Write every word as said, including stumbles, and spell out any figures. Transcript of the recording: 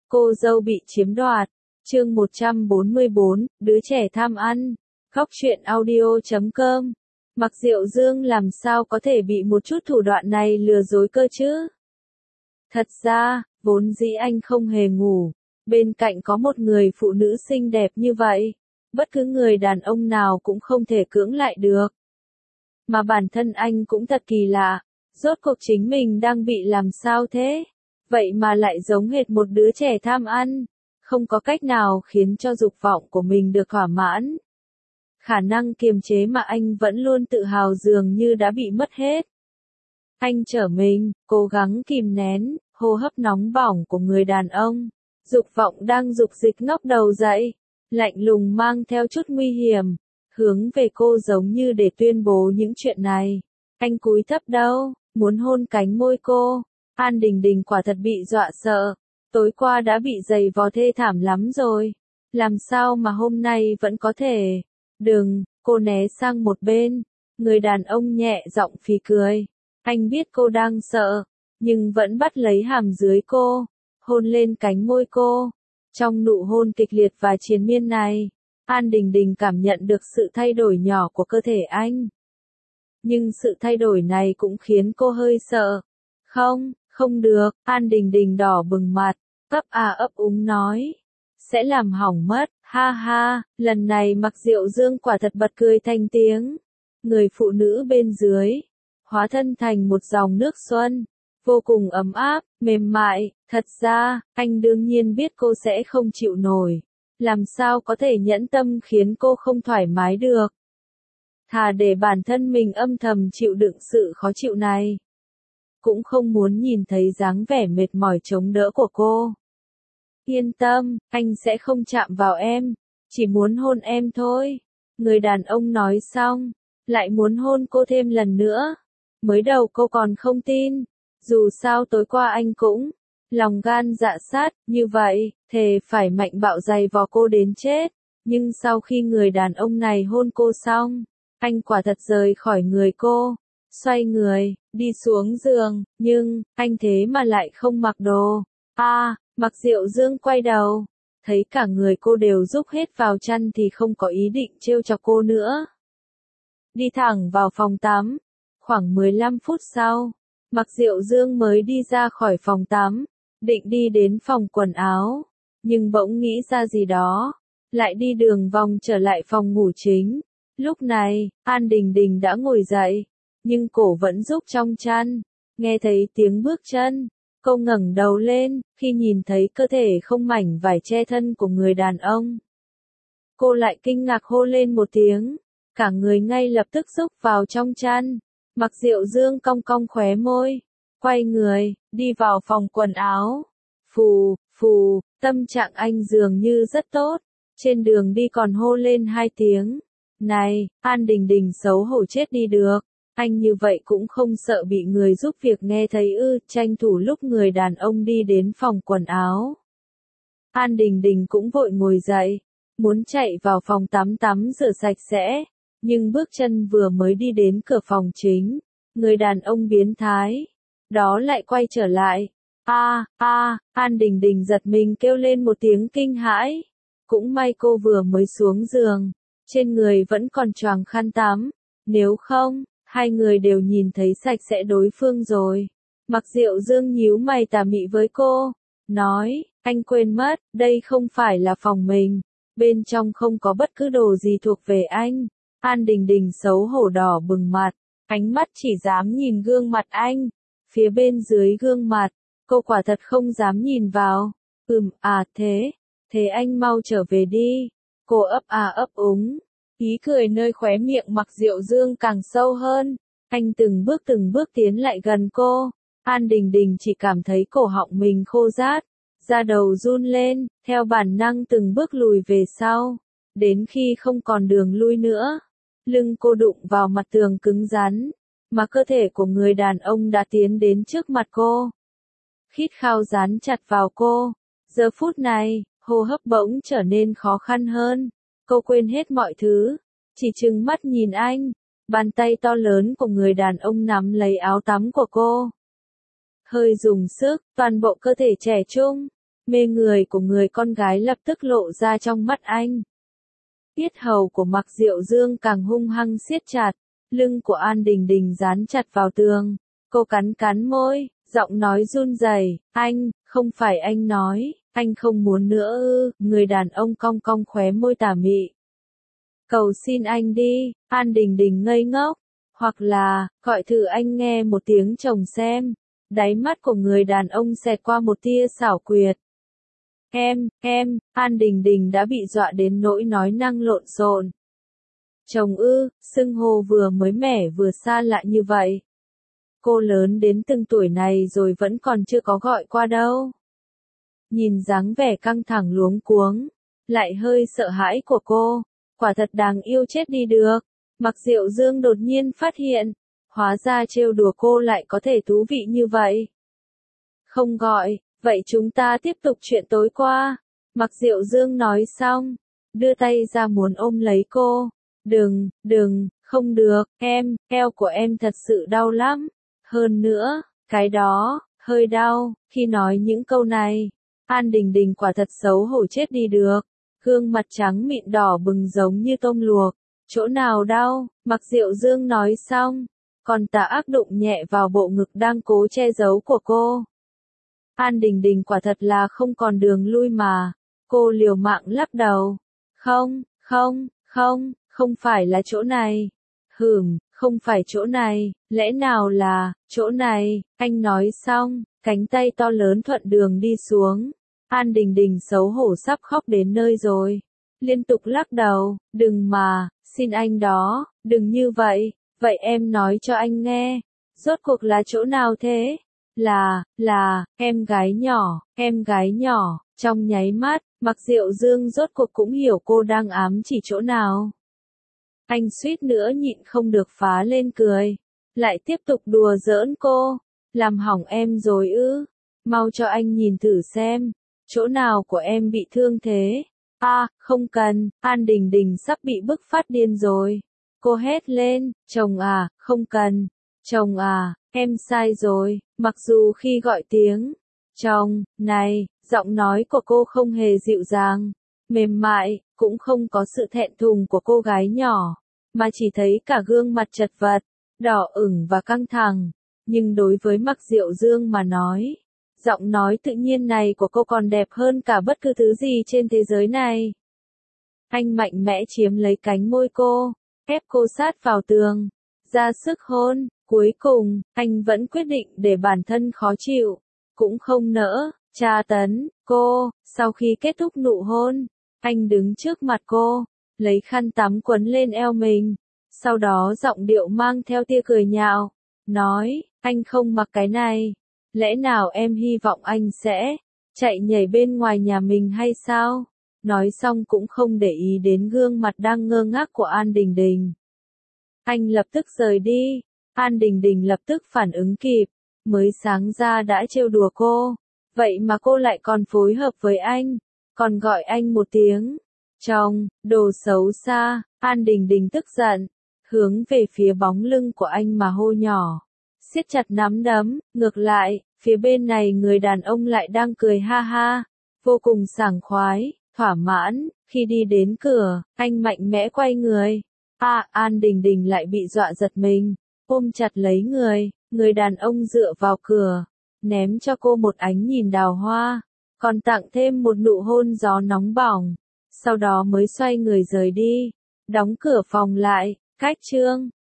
Cô dâu bị chiếm đoạt. Chương một trăm bốn mươi bốn, đứa trẻ tham ăn. Góc truyện audio chấm com. Mặc Diệu Dương làm sao có thể bị một chút thủ đoạn này lừa dối cơ chứ? Thật ra, vốn dĩ anh không hề ngủ. Bên cạnh có một người phụ nữ xinh đẹp như vậy. Bất cứ người đàn ông nào cũng không thể cưỡng lại được. Mà bản thân anh cũng thật kỳ lạ. Rốt cuộc chính mình đang bị làm sao thế? Vậy mà lại giống hệt một đứa trẻ tham ăn. Không có cách nào khiến cho dục vọng của mình được thỏa mãn. Khả năng kiềm chế mà anh vẫn luôn tự hào dường như đã bị mất hết. Anh trở mình, cố gắng kìm nén, hô hấp nóng bỏng của người đàn ông. Dục vọng đang dục dịch ngóc đầu dậy, lạnh lùng mang theo chút nguy hiểm, hướng về cô giống như để tuyên bố những chuyện này. Anh cúi thấp đầu, muốn hôn cánh môi cô. An Đình Đình quả thật bị dọa sợ. Tối qua đã bị giày vò thê thảm lắm rồi. Làm sao mà hôm nay vẫn có thể? Đừng, cô né sang một bên. Người đàn ông nhẹ giọng phì cười. Anh biết cô đang sợ, nhưng vẫn bắt lấy hàm dưới cô, hôn lên cánh môi cô. Trong nụ hôn kịch liệt và triền miên này, An Đình Đình cảm nhận được sự thay đổi nhỏ của cơ thể anh. Nhưng sự thay đổi này cũng khiến cô hơi sợ. Không, không được, An Đình Đình đỏ bừng mặt, ấp à ấp úng nói. Sẽ làm hỏng mất, ha ha, lần này Mặc Diệu Dương quả thật bật cười thành tiếng. Người phụ nữ bên dưới, hóa thân thành một dòng nước xuân, vô cùng ấm áp, mềm mại. Thật ra, anh đương nhiên biết cô sẽ không chịu nổi. Làm sao có thể nhẫn tâm khiến cô không thoải mái được. Thà để bản thân mình âm thầm chịu đựng sự khó chịu này. Cũng không muốn nhìn thấy dáng vẻ mệt mỏi chống đỡ của cô. Yên tâm, anh sẽ không chạm vào em, chỉ muốn hôn em thôi. Người đàn ông nói xong, lại muốn hôn cô thêm lần nữa. Mới đầu cô còn không tin, dù sao tối qua anh cũng lòng gan dạ sát, như vậy, thề phải mạnh bạo giày vò cô đến chết. Nhưng sau khi người đàn ông này hôn cô xong, anh quả thật rời khỏi người cô, xoay người, đi xuống giường, nhưng, anh thế mà lại không mặc đồ. A, à, Mặc Diệu Dương quay đầu, thấy cả người cô đều rúc hết vào chăn thì không có ý định trêu chọc cô nữa. Đi thẳng vào phòng tắm. Khoảng mười lăm phút sau, Mặc Diệu Dương mới đi ra khỏi phòng tắm, định đi đến phòng quần áo, nhưng bỗng nghĩ ra gì đó, lại đi đường vòng trở lại phòng ngủ chính. Lúc này, An Đình Đình đã ngồi dậy, nhưng cổ vẫn rúc trong chăn. Nghe thấy tiếng bước chân, cô ngẩng đầu lên, khi nhìn thấy cơ thể không mảnh vải che thân của người đàn ông. Cô lại kinh ngạc hô lên một tiếng, cả người ngay lập tức rúc vào trong chăn. Mặc Diệu Dương cong cong khóe môi, quay người, đi vào phòng quần áo. Phù, phù, tâm trạng anh dường như rất tốt, trên đường đi còn hô lên hai tiếng. Này, An Đình Đình xấu hổ chết đi được, anh như vậy cũng không sợ bị người giúp việc nghe thấy ư? Tranh thủ lúc người đàn ông đi đến phòng quần áo. An Đình Đình cũng vội ngồi dậy, muốn chạy vào phòng tắm tắm rửa sạch sẽ. Nhưng bước chân vừa mới đi đến cửa phòng chính, người đàn ông biến thái, đó lại quay trở lại. A, a, An Đình Đình giật mình kêu lên một tiếng kinh hãi. Cũng may cô vừa mới xuống giường, trên người vẫn còn choàng khăn tắm, nếu không, hai người đều nhìn thấy sạch sẽ đối phương rồi. Mặc Diệu Dương nhíu mày tà mị với cô, nói, anh quên mất, đây không phải là phòng mình, bên trong không có bất cứ đồ gì thuộc về anh. An Đình Đình xấu hổ đỏ bừng mặt, ánh mắt chỉ dám nhìn gương mặt anh. Phía bên dưới gương mặt, cô quả thật không dám nhìn vào. Ừm, à thế, thế anh mau trở về đi. Cô ấp à ấp úng, ý cười nơi khóe miệng Mặc Diệu Dương càng sâu hơn. Anh từng bước từng bước tiến lại gần cô. An Đình Đình chỉ cảm thấy cổ họng mình khô rát, da đầu run lên, theo bản năng từng bước lùi về sau, đến khi không còn đường lui nữa. Lưng cô đụng vào mặt tường cứng rắn, mà cơ thể của người đàn ông đã tiến đến trước mặt cô. Khít khao dán chặt vào cô. Giờ phút này, hô hấp bỗng trở nên khó khăn hơn. Cô quên hết mọi thứ, chỉ trừng mắt nhìn anh. Bàn tay to lớn của người đàn ông nắm lấy áo tắm của cô. Hơi dùng sức, toàn bộ cơ thể trẻ trung, mê người của người con gái lập tức lộ ra trong mắt anh. Yết hầu của Mạc Diệu Dương càng hung hăng siết chặt, lưng của An Đình Đình dán chặt vào tường. Cô cắn cắn môi, giọng nói run rẩy, anh, không phải anh nói, anh không muốn nữa ư, người đàn ông cong cong khóe môi tà mị. Cầu xin anh đi, An Đình Đình ngây ngốc, hoặc là, gọi thử anh nghe một tiếng chồng xem. Đáy mắt của người đàn ông xẹt qua một tia xảo quyệt. Em, em, An Đình Đình đã bị dọa đến nỗi nói năng lộn xộn. Chồng ư, xưng hô vừa mới mẻ vừa xa lạ như vậy. Cô lớn đến từng tuổi này rồi vẫn còn chưa có gọi qua đâu. Nhìn dáng vẻ căng thẳng luống cuống, lại hơi sợ hãi của cô, quả thật đáng yêu chết đi được. Mạc Diệu Dương đột nhiên phát hiện, hóa ra trêu đùa cô lại có thể thú vị như vậy. Không gọi, vậy chúng ta tiếp tục chuyện tối qua. Mạc Diệu Dương nói xong, đưa tay ra muốn ôm lấy cô. Đừng, đừng, không được, em, eo của em thật sự đau lắm. Hơn nữa, cái đó, hơi đau. Khi nói những câu này, An Đình Đình quả thật xấu hổ chết đi được. Gương mặt trắng mịn đỏ bừng giống như tôm luộc. Chỗ nào đau? Mạc Diệu Dương nói xong, còn tà ác đụng nhẹ vào bộ ngực đang cố che giấu của cô. An Đình Đình quả thật là không còn đường lui mà. Cô liều mạng lắc đầu. Không, không, không, không phải là chỗ này. Hửm, không phải chỗ này, lẽ nào là, chỗ này, anh nói xong, cánh tay to lớn thuận đường đi xuống. An Đình Đình xấu hổ sắp khóc đến nơi rồi. Liên tục lắc đầu, đừng mà, xin anh đó, đừng như vậy, vậy em nói cho anh nghe. Rốt cuộc là chỗ nào thế? Là, là, em gái nhỏ, em gái nhỏ, trong nháy mắt, Mạc Diệu Dương rốt cuộc cũng hiểu cô đang ám chỉ chỗ nào. Anh suýt nữa nhịn không được phá lên cười, lại tiếp tục đùa giỡn cô, làm hỏng em rồi ư, mau cho anh nhìn thử xem, chỗ nào của em bị thương thế. A, à, không cần, An Đình Đình sắp bị bức phát điên rồi. Cô hét lên, chồng à, không cần, chồng à, em sai rồi, mặc dù khi gọi tiếng, chồng, này, giọng nói của cô không hề dịu dàng, mềm mại, cũng không có sự thẹn thùng của cô gái nhỏ, mà chỉ thấy cả gương mặt chật vật, đỏ ửng và căng thẳng, nhưng đối với Mạc Diệu Dương mà nói, giọng nói tự nhiên này của cô còn đẹp hơn cả bất cứ thứ gì trên thế giới này. Anh mạnh mẽ chiếm lấy cánh môi cô, ép cô sát vào tường, ra sức hôn, cuối cùng, anh vẫn quyết định để bản thân khó chịu, cũng không nỡ, tra tấn, cô. Sau khi kết thúc nụ hôn, anh đứng trước mặt cô, lấy khăn tắm quấn lên eo mình, sau đó giọng điệu mang theo tia cười nhạo, nói, anh không mặc cái này. Lẽ nào em hy vọng anh sẽ chạy nhảy bên ngoài nhà mình hay sao? Nói xong cũng không để ý đến gương mặt đang ngơ ngác của An Đình Đình. Anh lập tức rời đi. An Đình Đình lập tức phản ứng kịp. Mới sáng ra đã trêu đùa cô. Vậy mà cô lại còn phối hợp với anh. Còn gọi anh một tiếng. Chồng, đồ xấu xa. An Đình Đình tức giận. Hướng về phía bóng lưng của anh mà hô nhỏ. Siết chặt nắm đấm, ngược lại, phía bên này người đàn ông lại đang cười ha ha, vô cùng sảng khoái, thỏa mãn. Khi đi đến cửa, anh mạnh mẽ quay người. À, An Đình Đình lại bị dọa giật mình, ôm chặt lấy người, người đàn ông dựa vào cửa, ném cho cô một ánh nhìn đào hoa, còn tặng thêm một nụ hôn gió nóng bỏng, sau đó mới xoay người rời đi, đóng cửa phòng lại, cách chương.